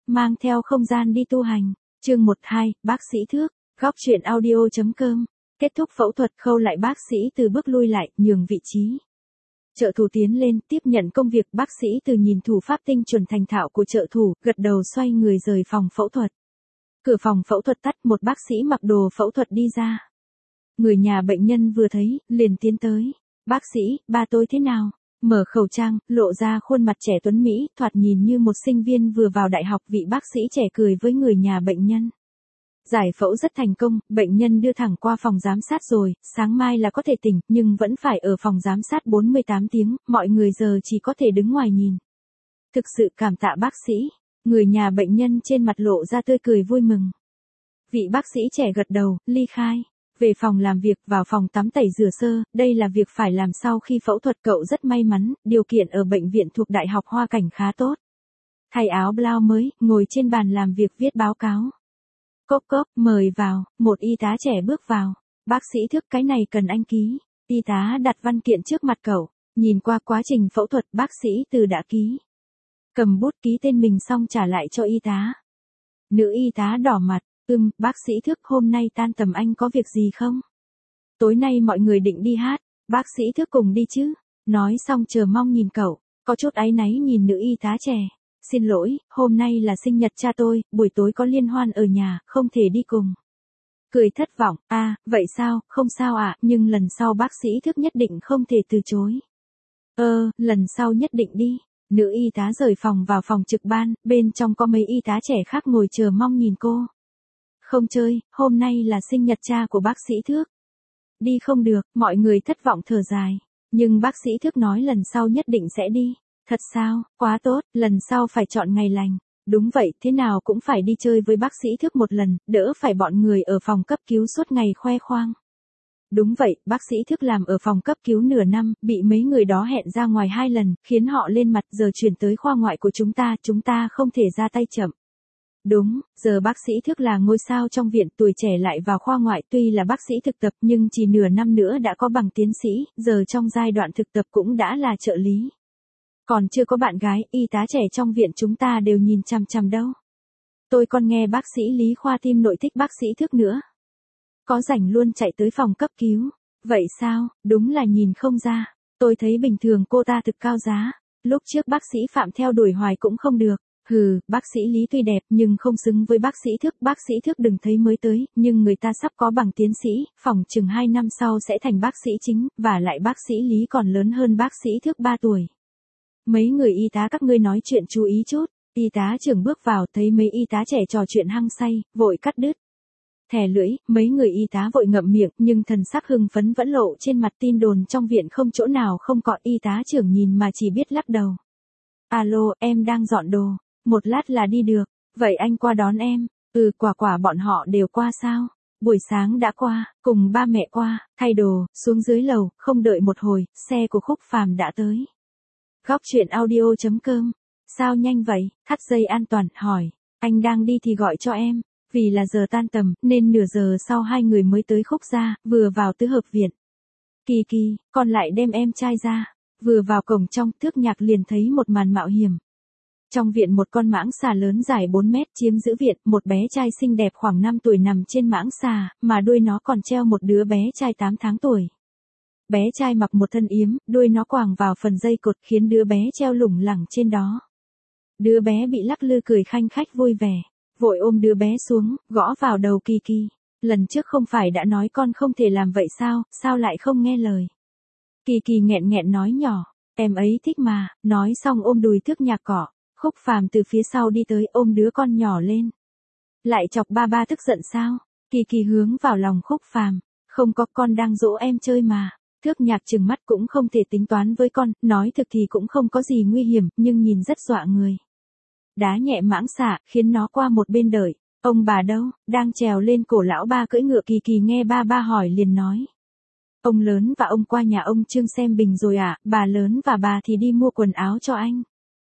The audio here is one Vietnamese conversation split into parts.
mang theo không gian đi tu hành. Chương 12, bác sĩ Thước, góc truyện audio.com. Kết thúc phẫu thuật, Khâu lại bác sĩ Từ bước lui lại, nhường vị trí. Trợ thủ tiến lên, tiếp nhận công việc. Bác sĩ Từ nhìn thủ pháp tinh chuẩn thành thạo của trợ thủ, gật đầu xoay người rời phòng phẫu thuật. Cửa phòng phẫu thuật tắt, một bác sĩ mặc đồ phẫu thuật đi ra. Người nhà bệnh nhân vừa thấy, liền tiến tới. Bác sĩ, ba tôi thế nào? Mở khẩu trang, lộ ra khuôn mặt trẻ tuấn Mỹ, thoạt nhìn như một sinh viên vừa vào đại học. Vị bác sĩ trẻ cười với người nhà bệnh nhân. Giải phẫu rất thành công, bệnh nhân đưa thẳng qua phòng giám sát rồi, sáng mai là có thể tỉnh, nhưng vẫn phải ở phòng giám sát 48 tiếng, mọi người giờ chỉ có thể đứng ngoài nhìn. Thực sự cảm tạ bác sĩ, người nhà bệnh nhân trên mặt lộ ra tươi cười vui mừng. Vị bác sĩ trẻ gật đầu, ly khai. Về phòng làm việc, vào phòng tắm tẩy rửa sơ, đây là việc phải làm sau khi phẫu thuật. Cậu rất may mắn, điều kiện ở bệnh viện thuộc Đại học Hoa Cảnh khá tốt. Thay áo blau mới, ngồi trên bàn làm việc viết báo cáo. Cốc cốc, mời vào, một y tá trẻ bước vào. Bác sĩ Thước, cái này cần anh ký. Y tá đặt văn kiện trước mặt cậu, nhìn qua quá trình phẫu thuật, bác sĩ Từ đã ký. Cầm bút ký tên mình xong trả lại cho y tá. Nữ y tá đỏ mặt, bác sĩ Thước, hôm nay tan tầm anh có việc gì không? Tối nay mọi người định đi hát, bác sĩ Thước cùng đi chứ? Nói xong chờ mong nhìn cậu, có chút áy náy nhìn nữ y tá trẻ. Xin lỗi, hôm nay là sinh nhật cha tôi, buổi tối có liên hoan ở nhà, không thể đi cùng. Cười thất vọng, vậy sao, không sao ạ, nhưng lần sau bác sĩ Thước nhất định không thể từ chối. Lần sau nhất định đi. Nữ y tá rời phòng vào phòng trực ban, bên trong có mấy y tá trẻ khác ngồi chờ mong nhìn cô. Không chơi, hôm nay là sinh nhật cha của bác sĩ Thước. Đi không được, mọi người thất vọng thở dài. Nhưng bác sĩ Thước nói lần sau nhất định sẽ đi. Thật sao, quá tốt, lần sau phải chọn ngày lành. Đúng vậy, thế nào cũng phải đi chơi với bác sĩ Thước một lần, đỡ phải bọn người ở phòng cấp cứu suốt ngày khoe khoang. Đúng vậy, bác sĩ Thước làm ở phòng cấp cứu nửa năm, bị mấy người đó hẹn ra ngoài 2 lần, khiến họ lên mặt, giờ chuyển tới khoa ngoại của chúng ta không thể ra tay chậm. Đúng, giờ bác sĩ Thước là ngôi sao trong viện, tuổi trẻ lại vào khoa ngoại, tuy là bác sĩ thực tập nhưng chỉ nửa năm nữa đã có bằng tiến sĩ, giờ trong giai đoạn thực tập cũng đã là trợ lý. Còn chưa có bạn gái, y tá trẻ trong viện chúng ta đều nhìn chằm chằm đâu. Tôi còn nghe bác sĩ Lý khoa tim nội thích bác sĩ Thước nữa. Có rảnh luôn chạy tới phòng cấp cứu. Vậy sao, đúng là nhìn không ra. Tôi thấy bình thường cô ta thực cao giá. Lúc trước bác sĩ Phạm theo đuổi hoài cũng không được. Bác sĩ Lý tuy đẹp nhưng không xứng với bác sĩ Thước. Bác sĩ Thước đừng thấy mới tới, nhưng người ta sắp có bằng tiến sĩ, phỏng chừng 2 năm sau sẽ thành bác sĩ chính, và lại bác sĩ Lý còn lớn hơn bác sĩ Thước 3 tuổi. Mấy người y tá các ngươi nói chuyện chú ý chút. Y tá trưởng bước vào, thấy mấy y tá trẻ trò chuyện hăng say, vội cắt đứt. Thè lưỡi, mấy người y tá vội ngậm miệng, nhưng thần sắc hưng phấn vẫn lộ trên mặt. Tin đồn trong viện không chỗ nào không có. Y tá trưởng nhìn mà chỉ biết lắc đầu. Alo, em đang dọn đồ. Một lát là đi được. Vậy anh qua đón em. Quả bọn họ đều qua sao? Buổi sáng đã qua, cùng ba mẹ qua, thay đồ, xuống dưới lầu, không đợi một hồi, xe của Khúc Phàm đã tới. Góc truyện audio.com. Sao nhanh vậy? Thắt dây an toàn, hỏi. Anh đang đi thì gọi cho em. Vì là giờ tan tầm, nên nửa giờ sau 2 người mới tới Khúc gia, vừa vào tứ hợp viện. Kỳ, con lại đem em trai ra. Vừa vào cổng trong, Thước Nhạc liền thấy một màn mạo hiểm. Trong viện một con mãng xà lớn dài 4 mét chiếm giữ viện, một bé trai xinh đẹp khoảng 5 tuổi nằm trên mãng xà, mà đuôi nó còn treo một đứa bé trai 8 tháng tuổi. Bé trai mặc một thân yếm, đuôi nó quàng vào phần dây cột khiến đứa bé treo lủng lẳng trên đó. Đứa bé bị lắc lư cười khanh khách vui vẻ, vội ôm đứa bé xuống, gõ vào đầu Kỳ. Lần trước không phải đã nói con không thể làm vậy sao lại không nghe lời. Kỳ nghẹn nói nhỏ, em ấy thích mà, nói xong ôm đùi Thước Nhạc cỏ. Khúc Phàm từ phía sau đi tới ôm đứa con nhỏ lên. Lại chọc ba tức giận sao? Kỳ hướng vào lòng Khúc Phàm, không có, con đang dỗ em chơi mà. Thước Nhạc trừng mắt, cũng không thể tính toán với con, nói thực thì cũng không có gì nguy hiểm, nhưng nhìn rất dọa người. Đá nhẹ mãng xà, khiến nó qua một bên đợi. Ông bà đâu? Đang trèo lên cổ lão ba cưỡi ngựa. Kỳ nghe ba hỏi liền nói. Ông lớn và ông qua nhà ông Trương xem bình rồi ạ, bà lớn và bà thì đi mua quần áo cho anh.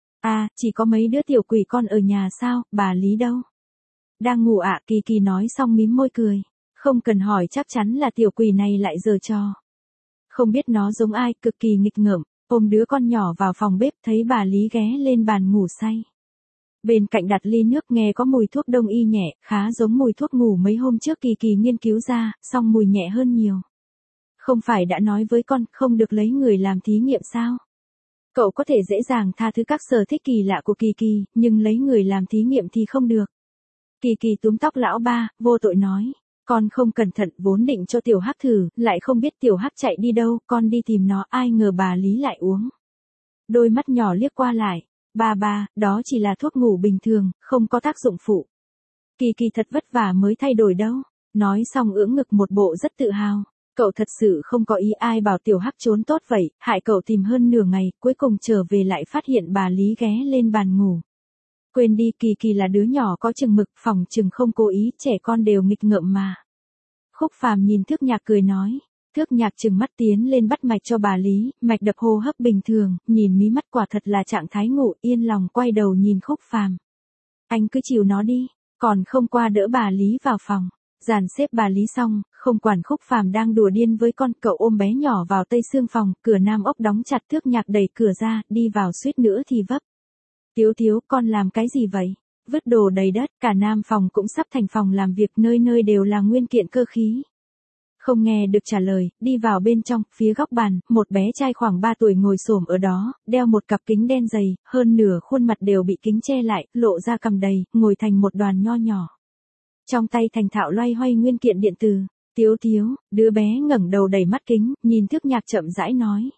Chỉ có mấy đứa tiểu quỷ con ở nhà sao, bà Lý đâu? Đang ngủ ạ. Kỳ nói xong mím môi cười. Không cần hỏi, chắc chắn là tiểu quỷ này lại giở trò. Không biết nó giống ai, cực kỳ nghịch ngợm, ôm đứa con nhỏ vào phòng bếp, thấy bà Lý ghé lên bàn ngủ say. Bên cạnh đặt ly nước nghe có mùi thuốc đông y nhẹ, khá giống mùi thuốc ngủ mấy hôm trước Kỳ Kỳ nghiên cứu ra, song mùi nhẹ hơn nhiều. Không phải đã nói với con không được lấy người làm thí nghiệm sao? Cậu có thể dễ dàng tha thứ các sở thích kỳ lạ của Kỳ Kỳ, nhưng lấy người làm thí nghiệm thì không được. Kỳ Kỳ túm tóc lão ba, vô tội nói. Con không cẩn thận vốn định cho tiểu hắc thử, lại không biết tiểu hắc chạy đi đâu, con đi tìm nó, ai ngờ bà Lý lại uống. Đôi mắt nhỏ liếc qua lại. Ba, đó chỉ là thuốc ngủ bình thường, không có tác dụng phụ. Kỳ Kỳ thật vất vả mới thay đổi đâu. Nói xong ưỡn ngực một bộ rất tự hào. Cậu thật sự không có ý ai bảo tiểu hắc trốn tốt vậy, hại cậu tìm hơn nửa ngày, cuối cùng trở về lại phát hiện bà Lý ghé lên bàn ngủ. Quên đi, Kỳ Kỳ là đứa nhỏ có chừng mực, phỏng chừng không cố ý, trẻ con đều nghịch ngợm mà. Khúc Phàm nhìn Thước Nhạc cười nói. Thước Nhạc trừng mắt tiến lên bắt mạch cho bà Lý, mạch đập hô hấp bình thường, nhìn mí mắt quả thật là trạng thái ngủ, yên lòng quay đầu nhìn Khúc Phàm. Anh cứ chịu nó đi, còn không qua đỡ bà Lý vào phòng. Dàn xếp bà Lý xong, không quản Khúc Phàm đang đùa điên với con, cậu ôm bé nhỏ vào tây xương phòng, cửa nam ốc đóng chặt. Thước Nhạc đẩy cửa ra, đi vào suýt nữa thì vấp. Tiếu, con làm cái gì vậy? Vứt đồ đầy đất, cả nam phòng cũng sắp thành phòng làm việc, nơi nơi đều là nguyên kiện cơ khí. Không nghe được trả lời, đi vào bên trong, phía góc bàn, một bé trai khoảng 3 tuổi ngồi xổm ở đó, đeo một cặp kính đen dày, hơn nửa khuôn mặt đều bị kính che lại, lộ ra cằm đầy, ngồi thành một đoàn nho nhỏ. Trong tay thành thạo loay hoay nguyên kiện điện tử. Tiếu, đứa bé ngẩng đầu đầy mắt kính, nhìn Thước Nhạc chậm rãi nói.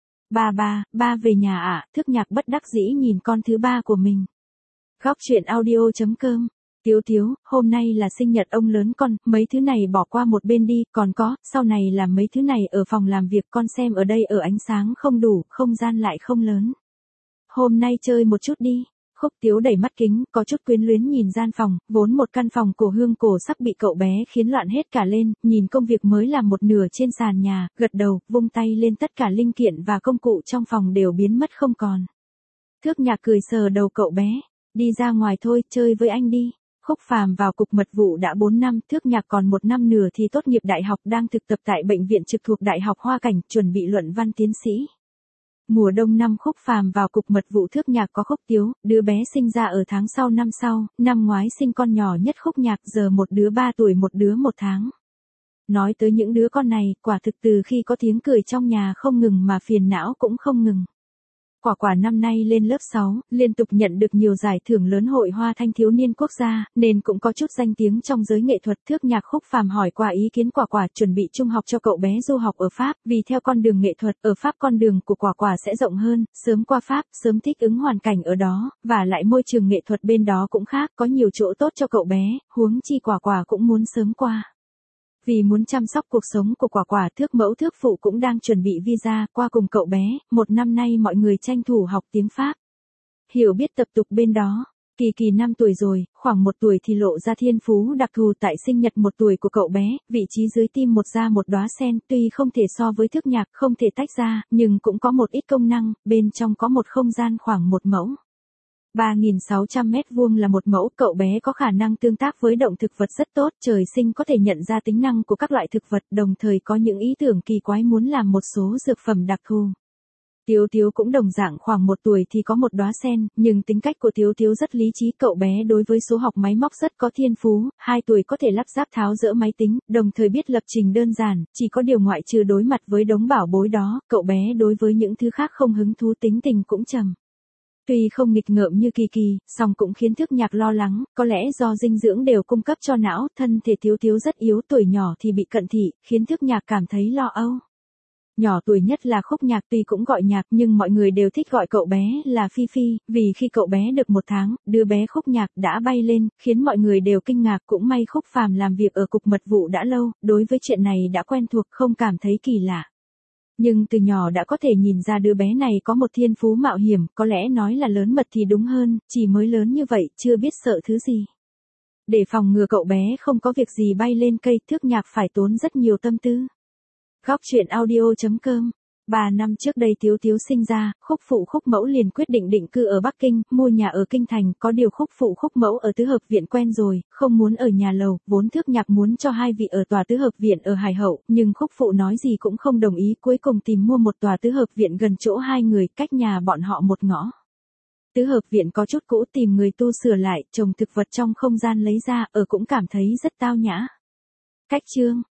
Ba về nhà ạ. Thước Nhạc bất đắc dĩ nhìn con thứ ba của mình. Góc truyện audio.com. Tiếu, hôm nay là sinh nhật ông lớn con, mấy thứ này bỏ qua một bên đi, còn có, sau này làm mấy thứ này ở phòng làm việc, con xem ở đây ở ánh sáng không đủ, không gian lại không lớn. Hôm nay chơi một chút đi. Khúc Tiếu đẩy mắt kính, có chút quyến luyến nhìn gian phòng, vốn một căn phòng cổ hương cổ sắc bị cậu bé khiến loạn hết cả lên, nhìn công việc mới làm một nửa trên sàn nhà, gật đầu, vung tay lên tất cả linh kiện và công cụ trong phòng đều biến mất không còn. Thước Nhạc cười sờ đầu cậu bé, đi ra ngoài thôi, chơi với anh đi. Khúc Phàm vào cục mật vụ đã 4 năm, Thước Nhạc còn 1 năm nửa thì tốt nghiệp đại học, đang thực tập tại bệnh viện trực thuộc Đại học Hoa Cảnh, chuẩn bị luận văn tiến sĩ. Mùa đông năm Khúc Phàm vào cục mật vụ Thước Nhạc có Khúc Tiếu, đứa bé sinh ra ở tháng sau, năm ngoái sinh con nhỏ nhất Khúc Nhạc, giờ một đứa 3 tuổi một đứa 1 tháng. Nói tới những đứa con này, quả thực từ khi có tiếng cười trong nhà không ngừng mà phiền não cũng không ngừng. Quả năm nay lên lớp 6, liên tục nhận được nhiều giải thưởng lớn Hội Hoa Thanh Thiếu Niên Quốc gia, nên cũng có chút danh tiếng trong giới nghệ thuật. Thước Nhạc Khúc Phàm hỏi qua ý kiến Quả chuẩn bị trung học cho cậu bé du học ở Pháp, vì theo con đường nghệ thuật, ở Pháp con đường của Quả sẽ rộng hơn, sớm qua Pháp, sớm thích ứng hoàn cảnh ở đó, và lại môi trường nghệ thuật bên đó cũng khác, có nhiều chỗ tốt cho cậu bé, huống chi Quả cũng muốn sớm qua. Vì muốn chăm sóc cuộc sống của Quả, Thước mẫu Thước phụ cũng đang chuẩn bị visa qua cùng cậu bé, 1 năm nay mọi người tranh thủ học tiếng Pháp. Hiểu biết tập tục bên đó. Kỳ 5 tuổi rồi, khoảng 1 tuổi thì lộ ra thiên phú đặc thù tại sinh nhật 1 tuổi của cậu bé, vị trí dưới tim một da một đóa sen, tuy không thể so với Thước Nhạc, không thể tách ra, nhưng cũng có một ít công năng, bên trong có một không gian khoảng 1 mẫu. 3.600 mét vuông là 1 mẫu, cậu bé có khả năng tương tác với động thực vật rất tốt, trời sinh có thể nhận ra tính năng của các loại thực vật, đồng thời có những ý tưởng kỳ quái muốn làm một số dược phẩm đặc thù. Tiếu cũng đồng dạng khoảng 1 tuổi thì có một đóa sen, nhưng tính cách của Tiếu rất lý trí, cậu bé đối với số học máy móc rất có thiên phú, 2 tuổi có thể lắp ráp tháo dỡ máy tính, đồng thời biết lập trình đơn giản, chỉ có điều ngoại trừ đối mặt với đống bảo bối đó, cậu bé đối với những thứ khác không hứng thú, tính tình cũng trầm. Tuy không nghịch ngợm như Kỳ, song cũng khiến Thước Nhạc lo lắng, có lẽ do dinh dưỡng đều cung cấp cho não, thân thể Tiếu rất yếu, tuổi nhỏ thì bị cận thị, khiến Thước Nhạc cảm thấy lo âu. Nhỏ tuổi nhất là Khúc Nhạc, tuy cũng gọi Nhạc nhưng mọi người đều thích gọi cậu bé là Phi, vì khi cậu bé được 1 tháng, đứa bé Khúc Nhạc đã bay lên, khiến mọi người đều kinh ngạc, cũng may Khúc Phàm làm việc ở cục mật vụ đã lâu, đối với chuyện này đã quen thuộc, không cảm thấy kỳ lạ. Nhưng từ nhỏ đã có thể nhìn ra đứa bé này có một thiên phú mạo hiểm, có lẽ nói là lớn mật thì đúng hơn, chỉ mới lớn như vậy, chưa biết sợ thứ gì. Để phòng ngừa cậu bé không có việc gì bay lên cây, Thước Nhạc phải tốn rất nhiều tâm tư. Góc truyện audio.com. 3 năm trước đây Tiếu sinh ra, Khúc phụ Khúc mẫu liền quyết định định cư ở Bắc Kinh, mua nhà ở Kinh Thành, có điều Khúc phụ Khúc mẫu ở tứ hợp viện quen rồi, không muốn ở nhà lầu, vốn Thước Nhạc muốn cho 2 vị ở tòa tứ hợp viện ở Hải Hậu, nhưng Khúc phụ nói gì cũng không đồng ý, cuối cùng tìm mua một tòa tứ hợp viện gần chỗ 2 người, cách nhà bọn họ 1 ngõ. Tứ hợp viện có chút cũ, tìm người tu sửa lại, trồng thực vật trong không gian lấy ra, ở cũng cảm thấy rất tao nhã. Cách chương